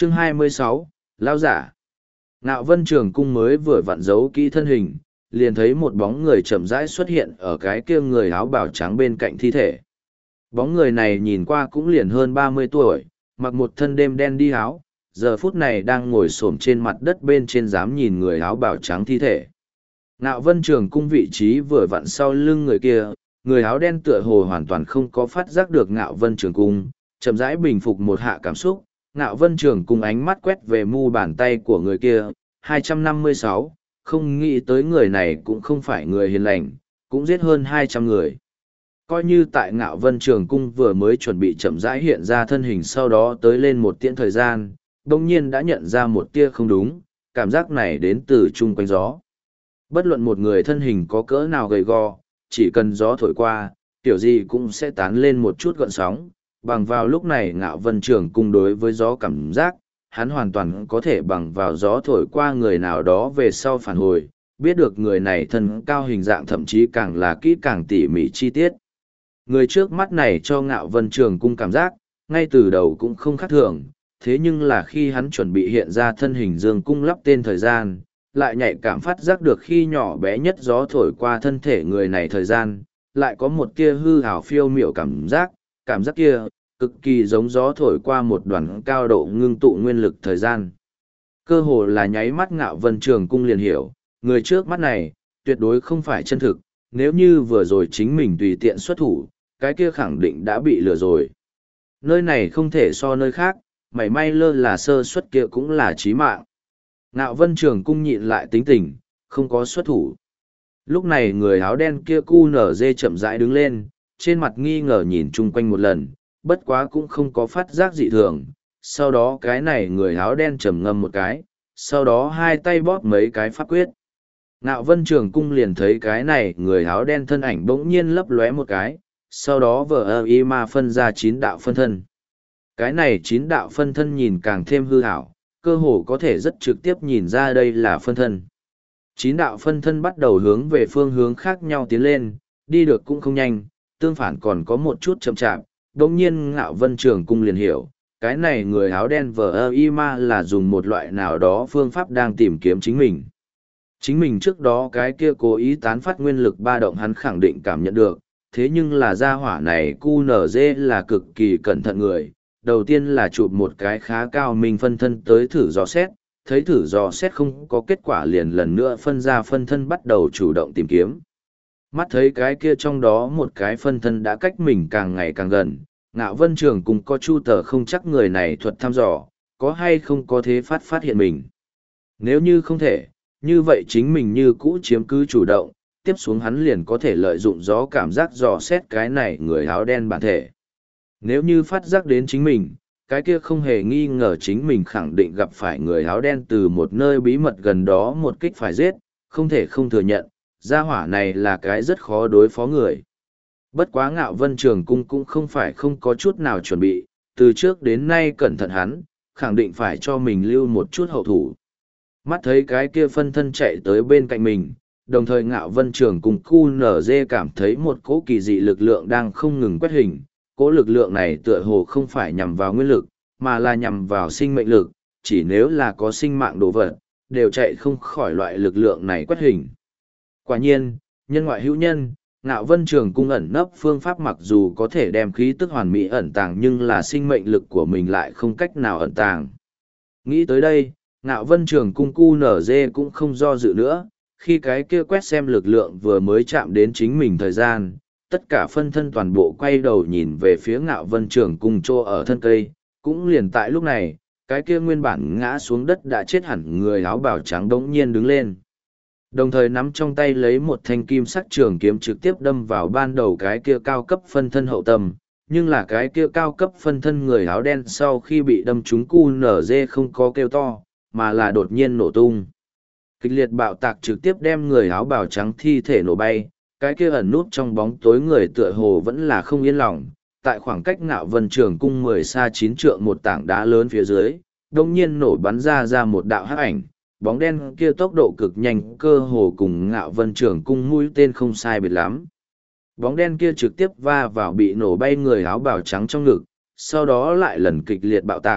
Chương 26, Lao giả. Ngạo Vân Trường Cung mới vừa vặn giấu kỹ thân hình, liền thấy một bóng người chậm rãi xuất hiện ở cái kia người áo bào trắng bên cạnh thi thể. Bóng người này nhìn qua cũng liền hơn 30 tuổi, mặc một thân đêm đen đi áo, giờ phút này đang ngồi xổm trên mặt đất bên trên dám nhìn người áo bào trắng thi thể. Ngạo Vân Trường Cung vị trí vừa vặn sau lưng người kia, người áo đen tựa hồ hoàn toàn không có phát giác được Ngạo Vân Trường Cung, chậm rãi bình phục một hạ cảm xúc. Ngạo Vân Trường Cung ánh mắt quét về mu bàn tay của người kia, 256, không nghĩ tới người này cũng không phải người hiền lành, cũng giết hơn 200 người. Coi như tại Ngạo Vân Trường Cung vừa mới chuẩn bị chậm rãi hiện ra thân hình, sau đó tới lên một tiễn thời gian, đồng nhiên đã nhận ra một tia không đúng, cảm giác này đến từ chung quanh gió. Bất luận một người thân hình có cỡ nào gầy gò, chỉ cần gió thổi qua, kiểu gì cũng sẽ tán lên một chút gợn sóng. Bằng vào lúc này Ngạo Vân Trường Cung đối với gió cảm giác, hắn hoàn toàn có thể bằng vào gió thổi qua người nào đó về sau phản hồi, biết được người này thân cao hình dạng thậm chí càng là kỹ càng tỉ mỉ chi tiết. Người trước mắt này cho Ngạo Vân Trường Cung cảm giác, ngay từ đầu cũng không khác thường, thế nhưng là khi hắn chuẩn bị hiện ra thân hình dương cung lắp tên thời gian, lại nhạy cảm phát giác được khi nhỏ bé nhất gió thổi qua thân thể người này thời gian, lại có một tia hư ảo phiêu miểu cảm giác kia, cực kỳ giống gió thổi qua một đoàn cao độ ngưng tụ nguyên lực thời gian. Cơ hồ là nháy mắt Ngạo Vân Trường Cung liền hiểu, người trước mắt này, tuyệt đối không phải chân thực, nếu như vừa rồi chính mình tùy tiện xuất thủ, cái kia khẳng định đã bị lừa rồi. Nơi này không thể so nơi khác, mảy may lơ là sơ suất kia cũng là chí mạng. Ngạo Vân Trường Cung nhịn lại tính tình, không có xuất thủ. Lúc này người áo đen kia QNZ chậm rãi đứng lên, trên mặt nghi ngờ nhìn chung quanh một lần, bất quá cũng không có phát giác dị thường. Sau đó cái này người áo đen trầm ngâm một cái, sau đó hai tay bóp mấy cái pháp quyết. Ngạo Vân Trường Cung liền thấy cái này người áo đen thân ảnh bỗng nhiên lấp lóe một cái, sau đó vờ y ma phân ra 9 đạo phân thân. Cái này 9 đạo phân thân nhìn càng thêm hư hảo, cơ hồ có thể rất trực tiếp nhìn ra đây là phân thân. 9 đạo phân thân bắt đầu hướng về phương hướng khác nhau tiến lên, đi được cũng không nhanh, tương phản còn có một chút chậm chạp. Đồng nhiên Ngạo Vân Trường Cung liền hiểu, cái này người áo đen vờ y ma là dùng một loại nào đó phương pháp đang tìm kiếm chính mình. Chính mình trước đó cái kia cố ý tán phát nguyên lực ba động hắn khẳng định cảm nhận được, thế nhưng là gia hỏa này QNZ là cực kỳ cẩn thận người. Đầu tiên là chụp một cái khá cao minh phân thân tới thử dò xét, thấy thử dò xét không có kết quả liền lần nữa phân ra phân thân bắt đầu chủ động tìm kiếm. Mắt thấy cái kia trong đó một cái phân thân đã cách mình càng ngày càng gần, Ngạo Vân Trường Cung có chu tờ không chắc người này thuật thăm dò, có hay không có thế phát hiện mình. Nếu như không thể, như vậy chính mình như cũ chiếm cứ chủ động, tiếp xuống hắn liền có thể lợi dụng gió cảm giác dò xét cái này người áo đen bản thể. Nếu như phát giác đến chính mình, cái kia không hề nghi ngờ chính mình khẳng định gặp phải người áo đen từ một nơi bí mật gần đó một kích phải giết, không thể không thừa nhận, gia hỏa này là cái rất khó đối phó người. Bất quá Ngạo Vân Trường Cung cũng không phải không có chút nào chuẩn bị, từ trước đến nay cẩn thận hắn, khẳng định phải cho mình lưu một chút hậu thủ. Mắt thấy cái kia phân thân chạy tới bên cạnh mình, đồng thời Ngạo Vân Trường Cung QNZ cảm thấy một cỗ kỳ dị lực lượng đang không ngừng quét hình. Cỗ lực lượng này tựa hồ không phải nhằm vào nguyên lực, mà là nhằm vào sinh mệnh lực, chỉ nếu là có sinh mạng đồ vật, đều chạy không khỏi loại lực lượng này quét hình. Quả nhiên, nhân ngoại hữu nhân, Ngạo Vân Trường Cung ẩn nấp phương pháp mặc dù có thể đem khí tức hoàn mỹ ẩn tàng nhưng là sinh mệnh lực của mình lại không cách nào ẩn tàng. Nghĩ tới đây, Ngạo Vân Trường Cung QNZ cũng không do dự nữa, khi cái kia quét xem lực lượng vừa mới chạm đến chính mình thời gian, tất cả phân thân toàn bộ quay đầu nhìn về phía Ngạo Vân Trường Cung trô ở thân cây, cũng liền tại lúc này, cái kia nguyên bản ngã xuống đất đã chết hẳn người áo bào trắng đống nhiên đứng lên. Đồng thời nắm trong tay lấy một thanh kim sắc trường kiếm trực tiếp đâm vào ban đầu cái kia cao cấp phân thân hậu tâm, nhưng là cái kia cao cấp phân thân người áo đen sau khi bị đâm trúng QNZ không có kêu to, mà là đột nhiên nổ tung. Kịch liệt bạo tạc trực tiếp đem người áo bào trắng thi thể nổ bay, cái kia ẩn núp trong bóng tối người tựa hồ vẫn là không yên lòng. Tại khoảng cách Ngạo Vân Trường Cung 10 xa 9 trượng một tảng đá lớn phía dưới, đông nhiên nổ bắn ra một đạo hắc ảnh, bóng đen kia tốc độ cực nhanh cơ hồ cùng Ngạo Vân Trường Cung mũi tên không sai biệt lắm. Bóng đen kia trực tiếp va vào bị nổ bay người áo bào trắng trong ngực, sau đó lại lần kịch liệt bạo tạc,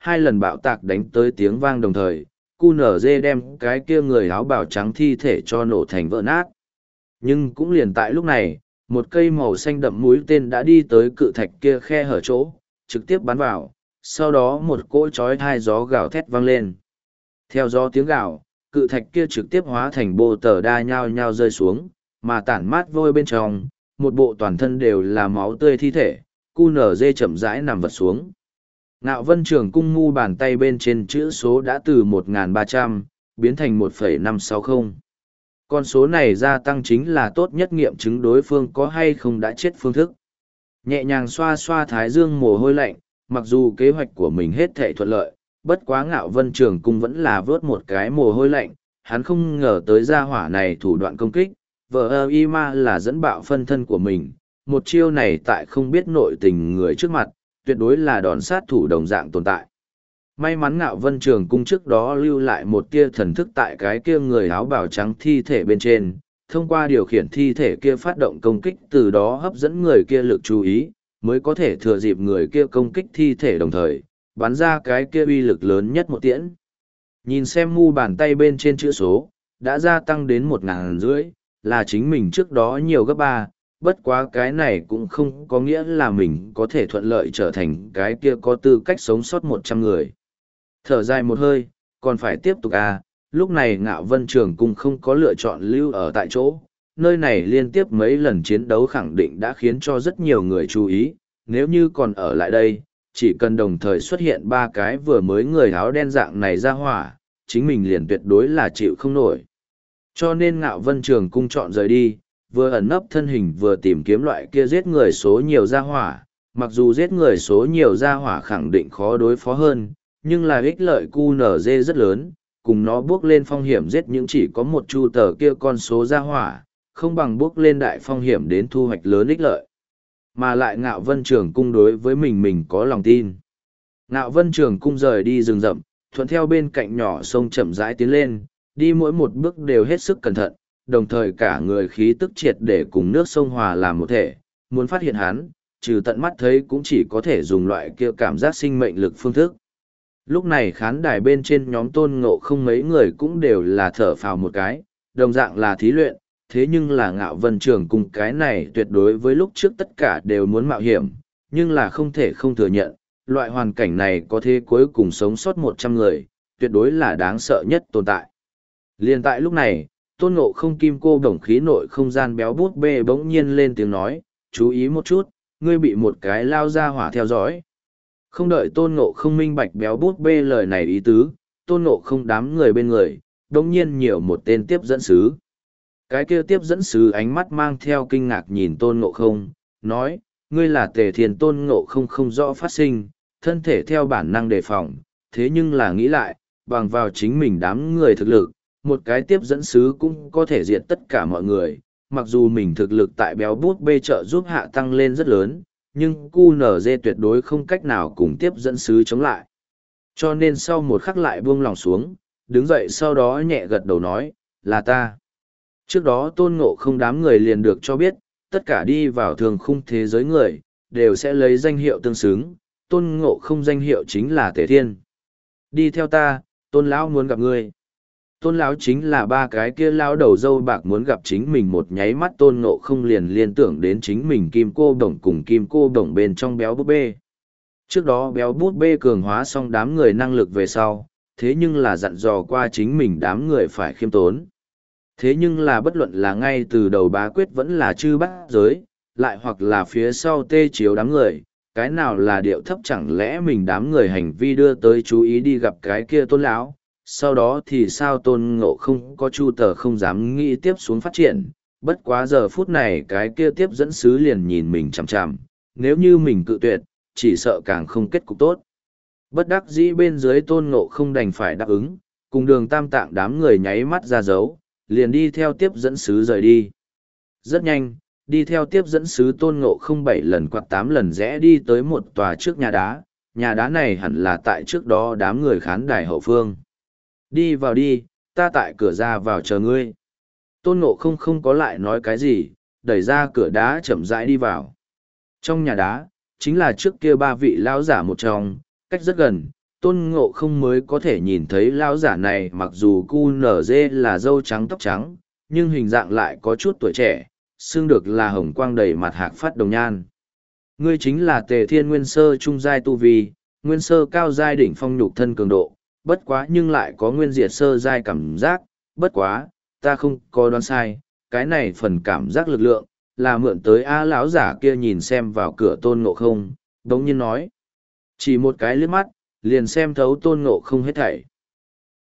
hai lần bạo tạc đánh tới tiếng vang đồng thời, QNZ đem cái kia người áo bào trắng thi thể cho nổ thành vỡ nát. Nhưng cũng liền tại lúc này, một cây màu xanh đậm mũi tên đã đi tới cự thạch kia khe hở chỗ, trực tiếp bắn vào, sau đó một cỗ chói tai gió gào thét vang lên. Theo gió tiếng gào, cự thạch kia trực tiếp hóa thành bô tờ đa nhao nhao rơi xuống, mà tản mát vôi bên trong, một bộ toàn thân đều là máu tươi thi thể, QNZ chậm rãi nằm vật xuống. Ngạo Vân Trường Cung mu bàn tay bên trên chữ số đã từ 1.300 biến thành 1.560. Con số này gia tăng chính là tốt nhất nghiệm chứng đối phương có hay không đã chết phương thức. Nhẹ nhàng xoa xoa thái dương mồ hôi lạnh, mặc dù kế hoạch của mình hết thảy thuận lợi, bất quá Ngạo Vân Trường Cung vẫn là vớt một cái mồ hôi lạnh, hắn không ngờ tới gia hỏa này thủ đoạn công kích, vờ y ma là dẫn bạo phân thân của mình, một chiêu này tại không biết nội tình người trước mặt, tuyệt đối là đòn sát thủ đồng dạng tồn tại. May mắn Ngạo Vân Trường Cung trước đó lưu lại một tia thần thức tại cái kia người áo bào trắng thi thể bên trên, thông qua điều khiển thi thể kia phát động công kích, từ đó hấp dẫn người kia lực chú ý, mới có thể thừa dịp người kia công kích thi thể đồng thời, bắn ra cái kia uy lực lớn nhất một tiễn. Nhìn xem mu bàn tay bên trên chữ số, đã gia tăng đến 1.500, là chính mình trước đó nhiều gấp 3, bất quá cái này cũng không có nghĩa là mình có thể thuận lợi trở thành cái kia có tư cách sống sót 100 người. Thở dài một hơi, còn phải tiếp tục à, lúc này Ngạo Vân Trường Cung không có lựa chọn lưu ở tại chỗ, nơi này liên tiếp mấy lần chiến đấu khẳng định đã khiến cho rất nhiều người chú ý, nếu như còn ở lại đây, chỉ cần đồng thời xuất hiện 3 cái vừa mới người áo đen dạng này ra hỏa, chính mình liền tuyệt đối là chịu không nổi. Cho nên Ngạo Vân Trường Cung chọn rời đi, vừa ẩn nấp thân hình vừa tìm kiếm loại kia giết người số nhiều ra hỏa, mặc dù giết người số nhiều ra hỏa khẳng định khó đối phó hơn, nhưng là ích lợi QNZ rất lớn, cùng nó bước lên phong hiểm giết những chỉ có một chu tờ kia con số ra hỏa, không bằng bước lên đại phong hiểm đến thu hoạch lớn ích lợi. Mà lại Ngạo Vân Trường Cung đối với mình có lòng tin. Ngạo Vân Trường Cung rời đi rừng rậm, thuận theo bên cạnh nhỏ sông chậm rãi tiến lên, đi mỗi một bước đều hết sức cẩn thận, đồng thời cả người khí tức triệt để cùng nước sông hòa làm một thể, muốn phát hiện hắn, trừ tận mắt thấy cũng chỉ có thể dùng loại kia cảm giác sinh mệnh lực phương thức. Lúc này khán đài bên trên nhóm Tôn Ngộ Không mấy người cũng đều là thở phào một cái, đồng dạng là thí luyện, thế nhưng là Ngạo Vân Trường Cung cái này tuyệt đối với lúc trước tất cả đều muốn mạo hiểm, nhưng là không thể không thừa nhận, loại hoàn cảnh này có thể cuối cùng sống sót 100 người, tuyệt đối là đáng sợ nhất tồn tại. Liên tại lúc này, Tôn Ngộ Không kim cô đồng khí nội không gian béo bút bê bỗng nhiên lên tiếng nói, chú ý một chút, ngươi bị một cái lao ra hỏa theo dõi. Không đợi Tôn Ngộ Không minh bạch béo bút bê lời này ý tứ, Tôn Ngộ Không đám người bên người, bỗng nhiên nhiều một tên tiếp dẫn sứ. Cái kia tiếp dẫn sứ ánh mắt mang theo kinh ngạc nhìn Tôn Ngộ Không, nói, ngươi là Tề Thiên. Tôn Ngộ Không không rõ phát sinh, thân thể theo bản năng đề phòng, thế nhưng là nghĩ lại, bằng vào chính mình đám người thực lực, một cái tiếp dẫn sứ cũng có thể diệt tất cả mọi người, mặc dù mình thực lực tại béo bút bê trợ giúp hạ tăng lên rất lớn, nhưng QNZ tuyệt đối không cách nào cùng tiếp dẫn sứ chống lại. Cho nên sau một khắc lại buông lòng xuống, đứng dậy sau đó nhẹ gật đầu nói, là ta. Trước đó Tôn Ngộ Không đám người liền được cho biết, tất cả đi vào thường khung thế giới người, đều sẽ lấy danh hiệu tương xứng, Tôn Ngộ Không danh hiệu chính là Tề Thiên. Đi theo ta, Tôn lão muốn gặp ngươi. Tôn lão chính là 3 cái kia lão đầu dâu bạc muốn gặp chính mình, một nháy mắt Tôn Ngộ Không liền liên tưởng đến chính mình kim cô đồng cùng kim cô đồng bên trong béo bút bê. Trước đó béo bút bê cường hóa xong đám người năng lực về sau, thế nhưng là dặn dò qua chính mình đám người phải khiêm tốn. Thế nhưng là bất luận là ngay từ đầu Bá Quyết vẫn là chư bát giới, lại hoặc là phía sau tê chiếu đám người, cái nào là điệu thấp, chẳng lẽ mình đám người hành vi đưa tới chú ý đi gặp cái kia Tôn lão, sau đó thì sao Tôn Ngộ Không có chu tờ không dám nghĩ tiếp xuống phát triển, bất quá giờ phút này cái kia tiếp dẫn sứ liền nhìn mình chằm chằm, nếu như mình cự tuyệt, chỉ sợ càng không kết cục tốt. Bất đắc dĩ bên dưới Tôn Ngộ Không đành phải đáp ứng, cùng Đường Tam Tạng đám người nháy mắt ra dấu, liền đi theo tiếp dẫn sứ rời đi. Rất nhanh, đi theo tiếp dẫn sứ Tôn Ngộ Không 7 lần quạt 8 lần rẽ đi tới một tòa trước nhà đá này hẳn là tại trước đó đám người khán đài hậu phương. Đi vào đi, ta tại cửa ra vào chờ ngươi. Tôn Ngộ Không không có lại nói cái gì, đẩy ra cửa đá chậm rãi đi vào. Trong nhà đá, chính là trước kia 3 vị lão giả một trong, cách rất gần, Tôn Ngộ Không mới có thể nhìn thấy lão giả này mặc dù cu nở dê là râu trắng tóc trắng, nhưng hình dạng lại có chút tuổi trẻ, xương được là hồng quang đầy mặt hạc phát đồng nhan. Ngươi chính là Tề Thiên Nguyên Sơ trung giai tu vi, Nguyên Sơ cao giai đỉnh phong nhục thân cường độ, bất quá nhưng lại có Nguyên Diệt Sơ giai cảm giác, bất quá, ta không có đoán sai, cái này phần cảm giác lực lượng, là mượn tới A lão giả kia nhìn xem vào cửa Tôn Ngộ Không, đống nhiên nói. Chỉ một cái liếc mắt, liền xem thấu Tôn Ngộ Không hết thảy.